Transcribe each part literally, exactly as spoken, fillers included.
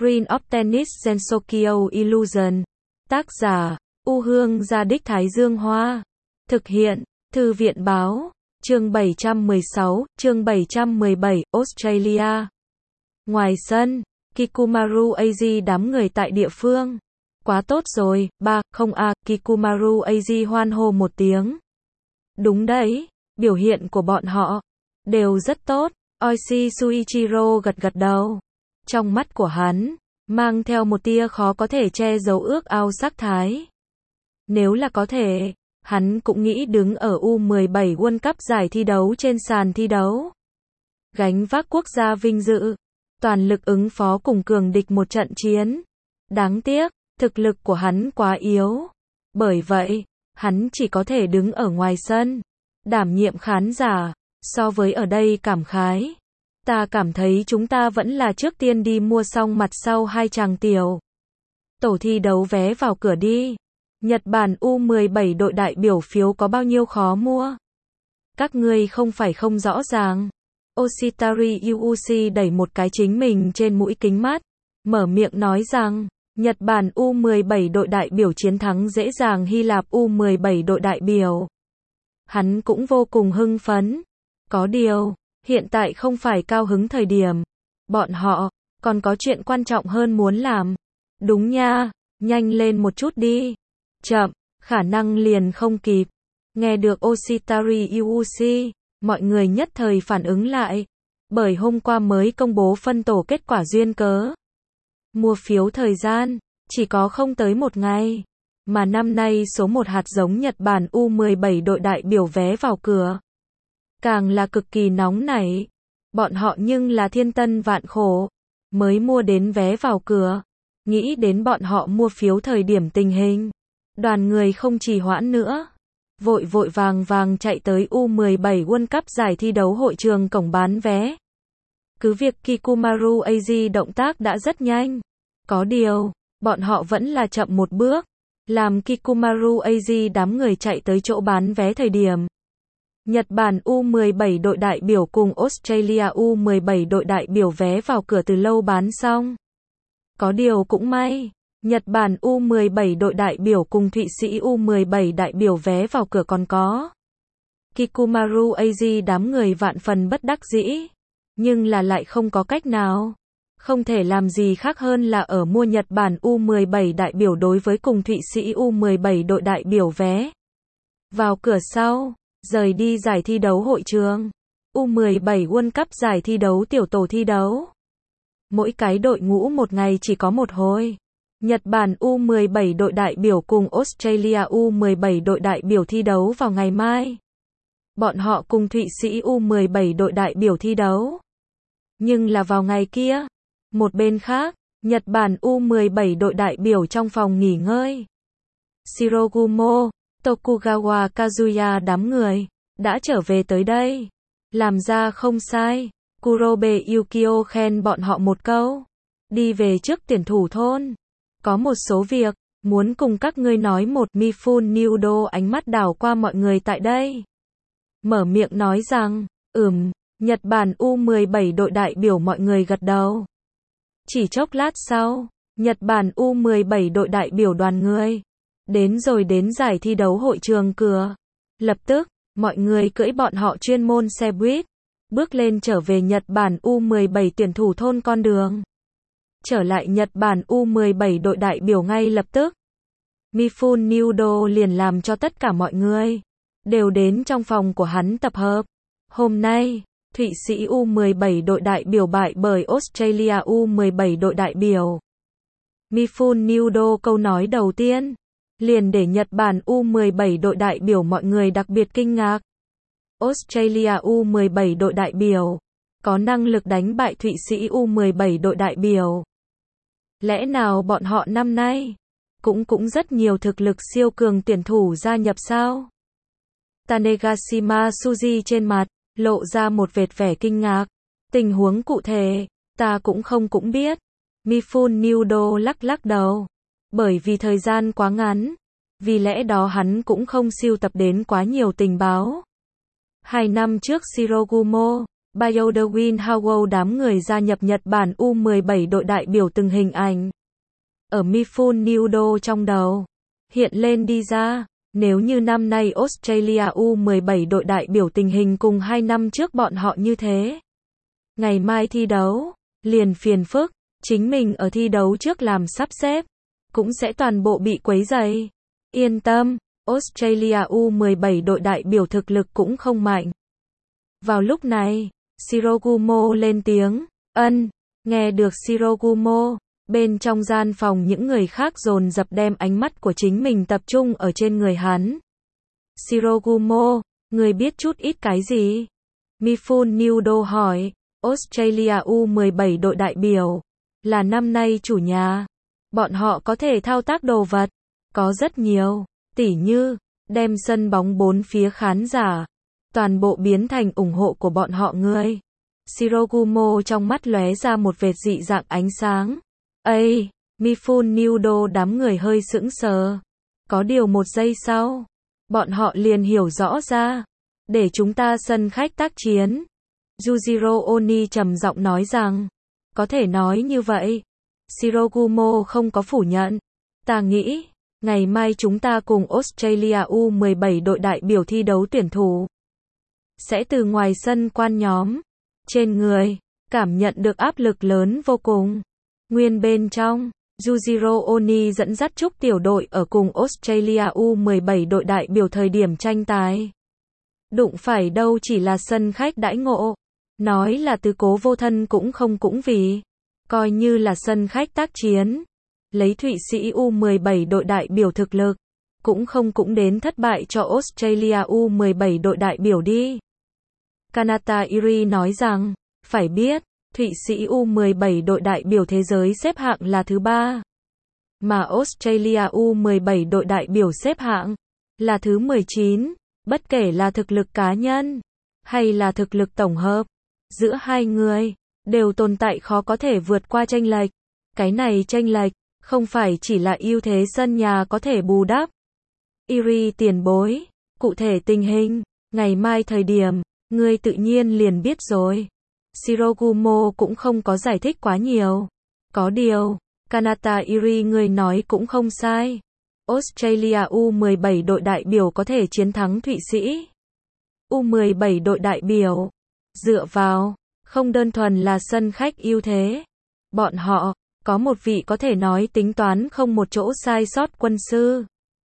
Screen of Tennis Gensokyo Illusion. Tác giả, U Hương Gia Đích Thái Dương Hoa. Thực hiện, Thư viện Báo. Chương bảy trăm mười sáu, chương bảy trăm mười bảy, Australia. Ngoài sân, Kikumaru Aji đám người tại địa phương. Quá tốt rồi, ba, không a, Kikumaru Aji hoan hô một tiếng. Đúng đấy, biểu hiện của bọn họ đều rất tốt. Oishi Suichiro gật gật đầu. Trong mắt của hắn, mang theo một tia khó có thể che giấu ước ao sắc thái. Nếu là có thể, hắn cũng nghĩ đứng ở U mười bảy World Cup giải thi đấu trên sàn thi đấu. Gánh vác quốc gia vinh dự, toàn lực ứng phó cùng cường địch một trận chiến. Đáng tiếc, thực lực của hắn quá yếu. Bởi vậy, hắn chỉ có thể đứng ở ngoài sân, đảm nhiệm khán giả. So với ở đây cảm khái, ta cảm thấy chúng ta vẫn là trước tiên đi mua xong mặt sau hai chàng tiểu tổ thi đấu vé vào cửa đi. Nhật Bản U mười bảy đội đại biểu phiếu có bao nhiêu khó mua? Các ngươi không phải không rõ ràng. Oshitari Yuuchi đẩy một cái chính mình trên mũi kính mắt, mở miệng nói rằng, Nhật Bản U mười bảy đội đại biểu chiến thắng dễ dàng Hy Lạp U mười bảy đội đại biểu. Hắn cũng vô cùng hưng phấn. Có điều, hiện tại không phải cao hứng thời điểm. Bọn họ còn có chuyện quan trọng hơn muốn làm. Đúng nha, nhanh lên một chút đi. Chậm, khả năng liền không kịp. Nghe được Oshitari Yuuchi, mọi người nhất thời phản ứng lại. Bởi hôm qua mới công bố phân tổ kết quả duyên cớ. Mua phiếu thời gian, chỉ có không tới một ngày. Mà năm nay số một hạt giống Nhật Bản U mười bảy đội đại biểu vé vào cửa. Càng là cực kỳ nóng nảy. Bọn họ nhưng là thiên tân vạn khổ, mới mua đến vé vào cửa. Nghĩ đến bọn họ mua phiếu thời điểm tình hình. Đoàn người không trì hoãn nữa. Vội vội vàng vàng chạy tới U mười bảy World Cup giải thi đấu hội trường cổng bán vé. Cứ việc Kikumaru Aji động tác đã rất nhanh. Có điều, bọn họ vẫn là chậm một bước. Làm Kikumaru Aji đám người chạy tới chỗ bán vé thời điểm. Nhật Bản U mười bảy đội đại biểu cùng Australia U mười bảy đội đại biểu vé vào cửa từ lâu bán xong. Có điều cũng may, Nhật Bản U mười bảy đội đại biểu cùng Thụy Sĩ U mười bảy đại biểu vé vào cửa còn có. Kikumaru Aji đám người vạn phần bất đắc dĩ, nhưng là lại không có cách nào. Không thể làm gì khác hơn là ở mua Nhật Bản U mười bảy đại biểu đối với cùng Thụy Sĩ U mười bảy đội đại biểu vé vào cửa sau. Rời đi giải thi đấu hội trường. U mười bảy World Cup giải thi đấu tiểu tổ thi đấu. Mỗi cái đội ngũ một ngày chỉ có một hồi. Nhật Bản U mười bảy đội đại biểu cùng Australia U mười bảy đội đại biểu thi đấu vào ngày mai. Bọn họ cùng Thụy Sĩ U mười bảy đội đại biểu thi đấu. Nhưng là vào ngày kia. Một bên khác, Nhật Bản U mười bảy đội đại biểu trong phòng nghỉ ngơi. Shirogumo, Tokugawa Kazuya đám người đã trở về tới đây. Làm ra không sai, Kurobe Yukio khen bọn họ một câu. Đi về trước tuyển thủ thôn. Có một số việc muốn cùng các ngươi nói một. Mifune Nudo ánh mắt đảo qua mọi người tại đây. Mở miệng nói rằng, ừm, Nhật Bản U mười bảy đội đại biểu mọi người gật đầu. Chỉ chốc lát sau, Nhật Bản U mười bảy đội đại biểu đoàn người đến rồi đến giải thi đấu hội trường cửa. Lập tức, mọi người cưỡi bọn họ chuyên môn xe buýt, bước lên trở về Nhật Bản U mười bảy tuyển thủ thôn con đường. Trở lại Nhật Bản U mười bảy đội đại biểu ngay lập tức. Mifune Nudo liền làm cho tất cả mọi người đều đến trong phòng của hắn tập hợp. Hôm nay, Thụy Sĩ U mười bảy đội đại biểu bại bởi Australia U mười bảy đội đại biểu. Mifune Nudo câu nói đầu tiên liền để Nhật Bản U mười bảy đội đại biểu mọi người đặc biệt kinh ngạc. Australia U mười bảy đội đại biểu có năng lực đánh bại Thụy Sĩ U mười bảy đội đại biểu. Lẽ nào bọn họ năm nay cũng cũng rất nhiều thực lực siêu cường tuyển thủ gia nhập sao? Tanegashima Suji trên mặt lộ ra một vệt vẻ kinh ngạc. Tình huống cụ thể, ta cũng không cũng biết. Mifune Nudo lắc lắc đầu. Bởi vì thời gian quá ngắn, vì lẽ đó hắn cũng không sưu tập đến quá nhiều tình báo. Hai năm trước Shirogumo Bioderwin Howell đám người gia nhập Nhật Bản U mười bảy đội đại biểu từng hình ảnh ở Mifune Nudo trong đầu hiện lên đi ra. Nếu như năm nay Australia U mười bảy đội đại biểu tình hình cùng hai năm trước bọn họ như thế, ngày mai thi đấu, liền phiền phức, chính mình ở thi đấu trước làm sắp xếp, cũng sẽ toàn bộ bị quấy rầy. Yên tâm, Australia U mười bảy đội đại biểu thực lực cũng không mạnh. Vào lúc này, Shirogumo lên tiếng, ân, nghe được Shirogumo, bên trong gian phòng những người khác dồn dập đem ánh mắt của chính mình tập trung ở trên người hắn. Shirogumo, người biết chút ít cái gì? Mifune Nudo hỏi, Australia U mười bảy đội đại biểu, là năm nay chủ nhà. Bọn họ có thể thao tác đồ vật, có rất nhiều, tỉ như, đem sân bóng bốn phía khán giả, toàn bộ biến thành ủng hộ của bọn họ người. Shirogumo trong mắt lóe ra một vệt dị dạng ánh sáng. Ây, Mifune Nudo đám người hơi sững sờ. Có điều một giây sau, bọn họ liền hiểu rõ ra. Để chúng ta sân khách tác chiến. Yujiro Oni trầm giọng nói rằng, có thể nói như vậy. Shirogumo không có phủ nhận. Ta nghĩ, ngày mai chúng ta cùng Australia U mười bảy đội đại biểu thi đấu tuyển thủ. Sẽ từ ngoài sân quan nhóm. Trên người, cảm nhận được áp lực lớn vô cùng. Nguyên bên trong, Yujiro Oni dẫn dắt chúc tiểu đội ở cùng Australia U mười bảy đội đại biểu thời điểm tranh tài. Đụng phải đâu chỉ là sân khách đãi ngộ. Nói là tứ cố vô thân cũng không cũng vì. Coi như là sân khách tác chiến. Lấy Thụy Sĩ U mười bảy đội đại biểu thực lực. Cũng không cũng đến thất bại cho Australia U mười bảy đội đại biểu đi. Kanata Iri nói rằng, phải biết, Thụy Sĩ U mười bảy đội đại biểu thế giới xếp hạng là thứ ba. Mà Australia U mười bảy đội đại biểu xếp hạng là thứ mười chín. Bất kể là thực lực cá nhân hay là thực lực tổng hợp, giữa hai người đều tồn tại khó có thể vượt qua chênh lệch. Cái này chênh lệch không phải chỉ là ưu thế sân nhà có thể bù đắp. Iri tiền bối, cụ thể tình hình, ngày mai thời điểm, ngươi tự nhiên liền biết rồi. Shirogumo cũng không có giải thích quá nhiều. Có điều, Kanata Iri người nói cũng không sai. Australia U mười bảy đội đại biểu có thể chiến thắng Thụy Sĩ. U mười bảy đội đại biểu, dựa vào, không đơn thuần là sân khách ưu thế. Bọn họ, có một vị có thể nói tính toán không một chỗ sai sót quân sư.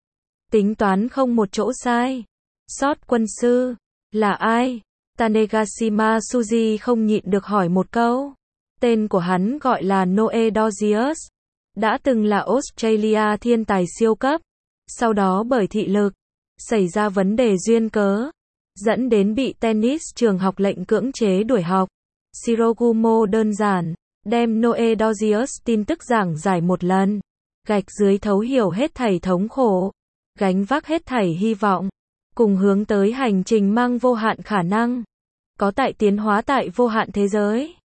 Tính toán không một chỗ sai sót quân sư, là ai? Tanegashima Suji không nhịn được hỏi một câu. Tên của hắn gọi là Noe Dodgius. Đã từng là Australia thiên tài siêu cấp. Sau đó bởi thị lực, xảy ra vấn đề duyên cớ, dẫn đến bị tennis trường học lệnh cưỡng chế đuổi học. Shirogumo đơn giản, đem Noe Dodgius tin tức giảng giải một lần. Gạch dưới thấu hiểu hết thảy thống khổ, gánh vác hết thảy hy vọng, cùng hướng tới hành trình mang vô hạn khả năng. Có tại tiến hóa tại vô hạn thế giới.